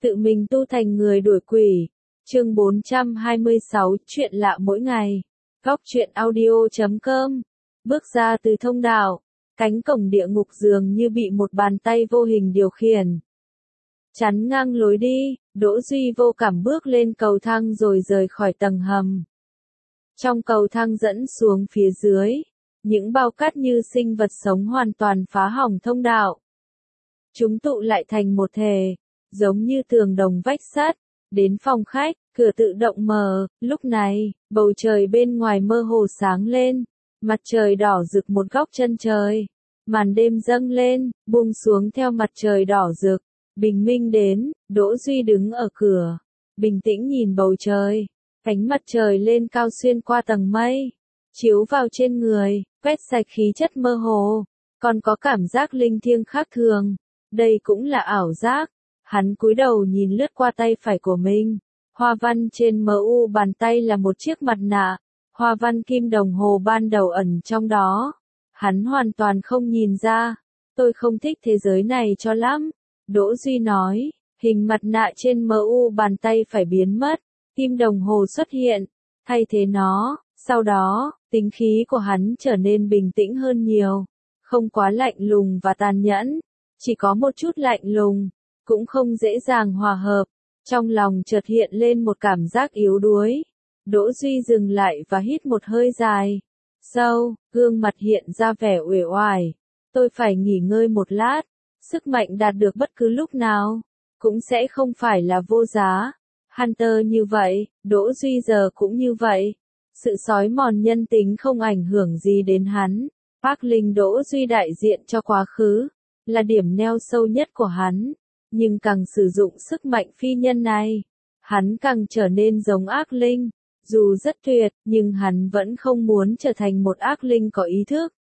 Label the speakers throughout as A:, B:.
A: Tự mình tu thành người đuổi quỷ. Chương 426, chuyện lạ mỗi ngày. Góc truyện audio.com. Bước ra từ thông đạo, cánh cổng địa ngục dường như bị một bàn tay vô hình điều khiển. Chắn ngang lối đi, Đỗ Duy vô cảm bước lên cầu thang rồi rời khỏi tầng hầm. Trong cầu thang dẫn xuống phía dưới, những bao cát như sinh vật sống hoàn toàn phá hỏng thông đạo. Chúng tụ lại thành một thể, giống như tường đồng vách sắt. Đến phòng khách, cửa tự động mở, lúc này, bầu trời bên ngoài mơ hồ sáng lên, mặt trời đỏ rực một góc chân trời. Màn đêm dâng lên, buông xuống theo mặt trời đỏ rực. Bình minh đến, Đỗ Duy đứng ở cửa, bình tĩnh nhìn bầu trời. Ánh mặt trời lên cao xuyên qua tầng mây, chiếu vào trên người, quét sạch khí chất mơ hồ, còn có cảm giác linh thiêng khác thường. Đây cũng là ảo giác. Hắn cúi đầu nhìn lướt qua tay phải của mình. Hoa văn trên mu bàn tay là một chiếc mặt nạ. Hoa văn kim đồng hồ ban đầu ẩn trong đó. Hắn hoàn toàn không nhìn ra. Tôi không thích thế giới này cho lắm. Đỗ Duy nói, hình mặt nạ trên mu bàn tay phải biến mất. Kim đồng hồ xuất hiện, thay thế nó. Sau đó, tính khí của hắn trở nên bình tĩnh hơn nhiều. Không quá lạnh lùng và tàn nhẫn. Chỉ có một chút lạnh lùng. Cũng không dễ dàng hòa hợp. Trong lòng chợt hiện lên một cảm giác yếu đuối. Đỗ Duy dừng lại và hít một hơi dài. Sâu, gương mặt hiện ra vẻ uể oải. Tôi phải nghỉ ngơi một lát. Sức mạnh đạt được bất cứ lúc nào, cũng sẽ không phải là vô giá. Hunter như vậy, Đỗ Duy giờ cũng như vậy. Sự xói mòn nhân tính không ảnh hưởng gì đến hắn. Park Linh Đỗ Duy đại diện cho quá khứ, là điểm neo sâu nhất của hắn. Nhưng càng sử dụng sức mạnh phi nhân này, hắn càng trở nên giống ác linh. Dù rất tuyệt, nhưng hắn vẫn không muốn trở thành một ác linh có ý thức.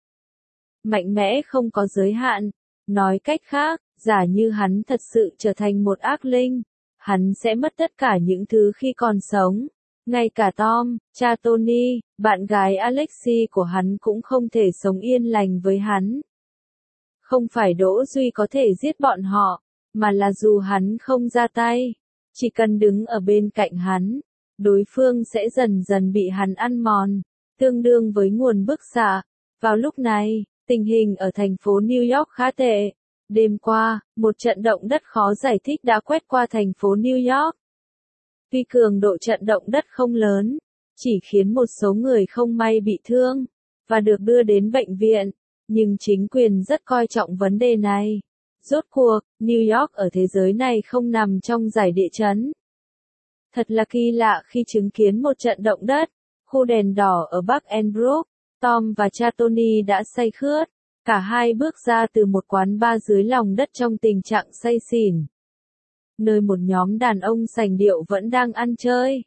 A: Mạnh mẽ không có giới hạn. Nói cách khác, giả như hắn thật sự trở thành một ác linh, hắn sẽ mất tất cả những thứ khi còn sống. Ngay cả Tom, cha Tony, bạn gái Alexi của hắn cũng không thể sống yên lành với hắn. Không phải Đỗ Duy có thể giết bọn họ, mà là dù hắn không ra tay, chỉ cần đứng ở bên cạnh hắn, đối phương sẽ dần dần bị hắn ăn mòn, tương đương với nguồn bức xạ. Vào lúc này, tình hình ở thành phố New York khá tệ. Đêm qua, một trận động đất khó giải thích đã quét qua thành phố New York. Tuy cường độ trận động đất không lớn, chỉ khiến một số người không may bị thương, và được đưa đến bệnh viện, nhưng chính quyền rất coi trọng vấn đề này. Rốt cuộc, New York ở thế giới này không nằm trong giải địa chấn. Thật là kỳ lạ khi chứng kiến một trận động đất. Khu đèn đỏ ở Bắc Enbrook, Tom và cha Tony đã say khướt. Cả hai bước ra từ một quán bar dưới lòng đất trong tình trạng say xỉn. Nơi một nhóm đàn ông sành điệu vẫn đang ăn chơi.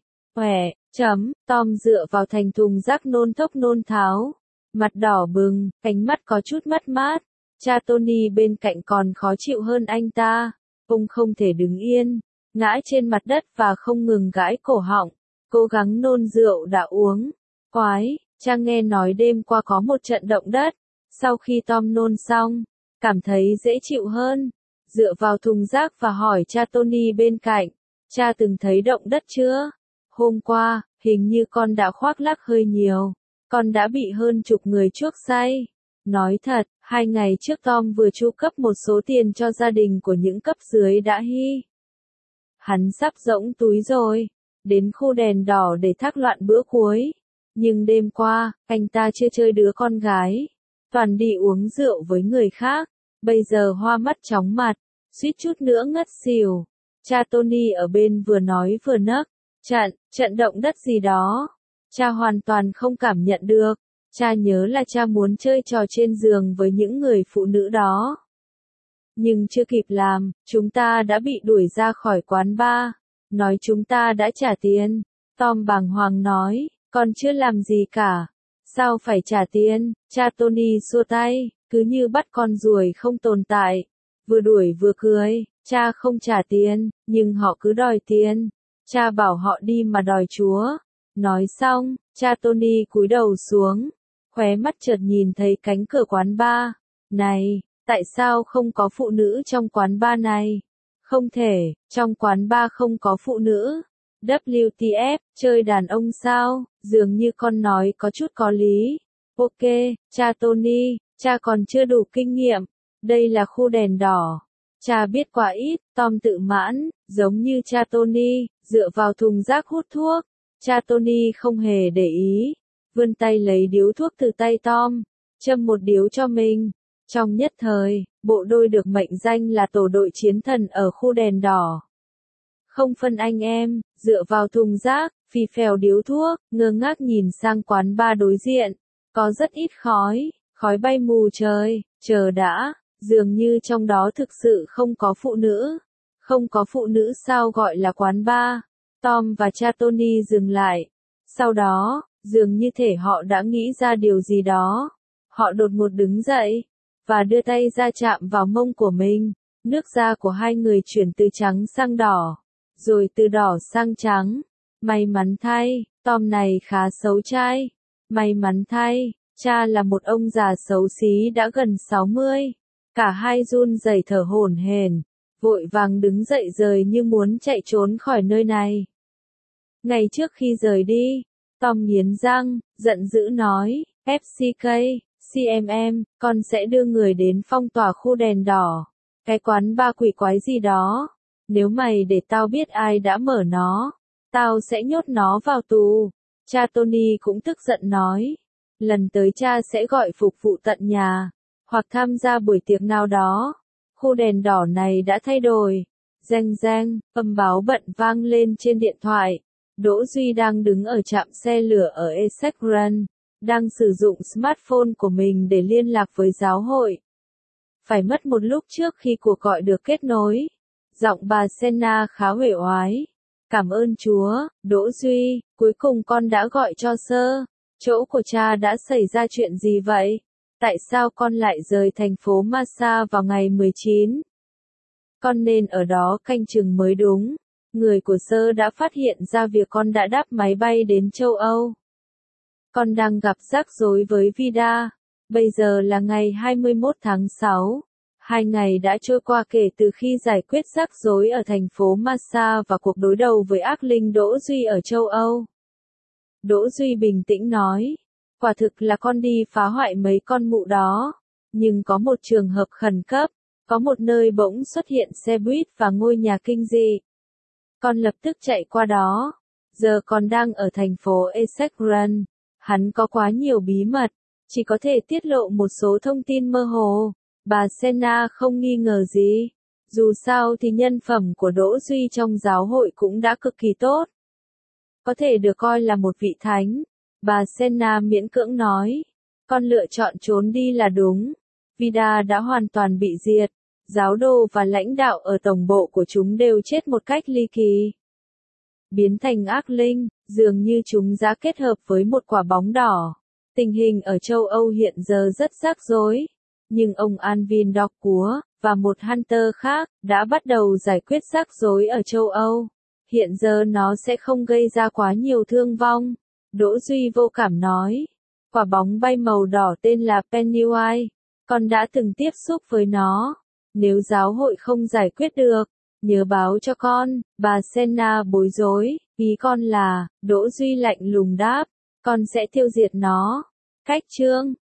A: Tom dựa vào thành thùng rác nôn thốc nôn tháo. Mặt đỏ bừng, ánh mắt có chút mất mát. Cha Tony bên cạnh còn khó chịu hơn anh ta. Ông không thể đứng yên, ngã trên mặt đất và không ngừng gãi cổ họng, cố gắng nôn rượu đã uống. Quái, cha nghe nói đêm qua có một trận động đất. Sau khi Tom nôn xong, cảm thấy dễ chịu hơn, dựa vào thùng rác và hỏi cha Tony bên cạnh, cha từng thấy động đất chưa? Hôm qua, hình như con đã khoác lác hơi nhiều, con đã bị hơn chục người chuốc say. Nói thật, 2 ngày trước Tom vừa chu cấp một số tiền cho gia đình của những cấp dưới đã hy. Hắn sắp rỗng túi rồi, đến khu đèn đỏ để thác loạn bữa cuối. Nhưng đêm qua, anh ta chưa chơi đứa con gái, toàn đi uống rượu với người khác, bây giờ hoa mắt chóng mặt, suýt chút nữa ngất xỉu. Cha Tony ở bên vừa nói vừa nấc, trận động đất gì đó. Cha hoàn toàn không cảm nhận được, cha nhớ là cha muốn chơi trò trên giường với những người phụ nữ đó. Nhưng chưa kịp làm, chúng ta đã bị đuổi ra khỏi quán bar, nói chúng ta đã trả tiền. Tom bàng hoàng nói, con chưa làm gì cả. Sao phải trả tiền? Cha Tony xua tay, cứ như bắt con ruồi không tồn tại. Vừa đuổi vừa cười, cha không trả tiền, nhưng họ cứ đòi tiền. Cha bảo họ đi mà đòi chúa. Nói xong, cha Tony cúi đầu xuống, khóe mắt chợt nhìn thấy cánh cửa quán bar. Này, tại sao không có phụ nữ trong quán bar này? Không thể, trong quán bar không có phụ nữ. WTF, chơi đàn ông sao? Dường như con nói có chút có lý. Ok, cha Tony, cha còn chưa đủ kinh nghiệm. Đây là khu đèn đỏ. Cha biết quá ít, Tom tự mãn, giống như cha Tony, dựa vào thùng rác hút thuốc. Cha Tony không hề để ý, vươn tay lấy điếu thuốc từ tay Tom, châm một điếu cho mình. Trong nhất thời, bộ đôi được mệnh danh là tổ đội chiến thần ở khu đèn đỏ. Không phân anh em, dựa vào thùng rác, phì phèo điếu thuốc, ngơ ngác nhìn sang quán bar đối diện. Có rất ít khói, khói bay mù trời, chờ đã, dường như trong đó thực sự không có phụ nữ. Không có phụ nữ sao gọi là quán bar? Tom và cha Tony dừng lại. Sau đó, dường như thể họ đã nghĩ ra điều gì đó. Họ đột ngột đứng dậy, và đưa tay ra chạm vào mông của mình. Nước da của hai người chuyển từ trắng sang đỏ, rồi từ đỏ sang trắng. May mắn thay, Tom này khá xấu trai. May mắn thay, cha là một ông già xấu xí đã gần 60. Cả hai run rẩy thở hổn hển, vội vàng đứng dậy rời như muốn chạy trốn khỏi nơi này. Ngày trước khi rời đi, Tom nghiến răng, giận dữ nói, FCK, CMM, con sẽ đưa người đến phong tỏa khu đèn đỏ. Cái quán ba quỷ quái gì đó. Nếu mày để tao biết ai đã mở nó, tao sẽ nhốt nó vào tù. Cha Tony cũng tức giận nói. Lần tới cha sẽ gọi phục vụ tận nhà, hoặc tham gia buổi tiệc nào đó. Khu đèn đỏ này đã thay đổi. Reng reng, âm báo bận vang lên trên điện thoại. Đỗ Duy đang đứng ở trạm xe lửa ở Essex Run, đang sử dụng smartphone của mình để liên lạc với giáo hội. Phải mất một lúc trước khi cuộc gọi được kết nối. Giọng bà Senna khá uể oải. Cảm ơn Chúa, Đỗ Duy, cuối cùng con đã gọi cho sơ. Chỗ của cha đã xảy ra chuyện gì vậy? Tại sao con lại rời thành phố Massa vào ngày 19? Con nên ở đó canh chừng mới đúng. Người của sơ đã phát hiện ra việc con đã đáp máy bay đến châu Âu. Con đang gặp rắc rối với Vida. Bây giờ là ngày 21 tháng 6. 2 ngày đã trôi qua kể từ khi giải quyết rắc rối ở thành phố Massa và cuộc đối đầu với ác linh Đỗ Duy ở châu Âu. Đỗ Duy bình tĩnh nói, quả thực là con đi phá hoại mấy con mụ đó. Nhưng có một trường hợp khẩn cấp, có một nơi bỗng xuất hiện xe buýt và ngôi nhà kinh dị. Con lập tức chạy qua đó. Giờ con đang ở thành phố Essex Run. Hắn có quá nhiều bí mật, chỉ có thể tiết lộ một số thông tin mơ hồ. Bà Senna không nghi ngờ gì. Dù sao thì nhân phẩm của Đỗ Duy trong giáo hội cũng đã cực kỳ tốt. Có thể được coi là một vị thánh. Bà Senna miễn cưỡng nói. Con lựa chọn trốn đi là đúng. Vida đã hoàn toàn bị diệt. Giáo đồ và lãnh đạo ở tổng bộ của chúng đều chết một cách ly kỳ. Biến thành ác linh, dường như chúng đã kết hợp với một quả bóng đỏ. Tình hình ở châu Âu hiện giờ rất rắc rối. Nhưng ông Alvin Dorcua, và một Hunter khác, đã bắt đầu giải quyết rắc rối ở châu Âu. Hiện giờ nó sẽ không gây ra quá nhiều thương vong. Đỗ Duy vô cảm nói. Quả bóng bay màu đỏ tên là Pennywise. Con đã từng tiếp xúc với nó. Nếu giáo hội không giải quyết được, nhớ báo cho con. Bà Senna bối rối. Ý con là, Đỗ Duy lạnh lùng đáp. Con sẽ tiêu diệt nó. Cách chương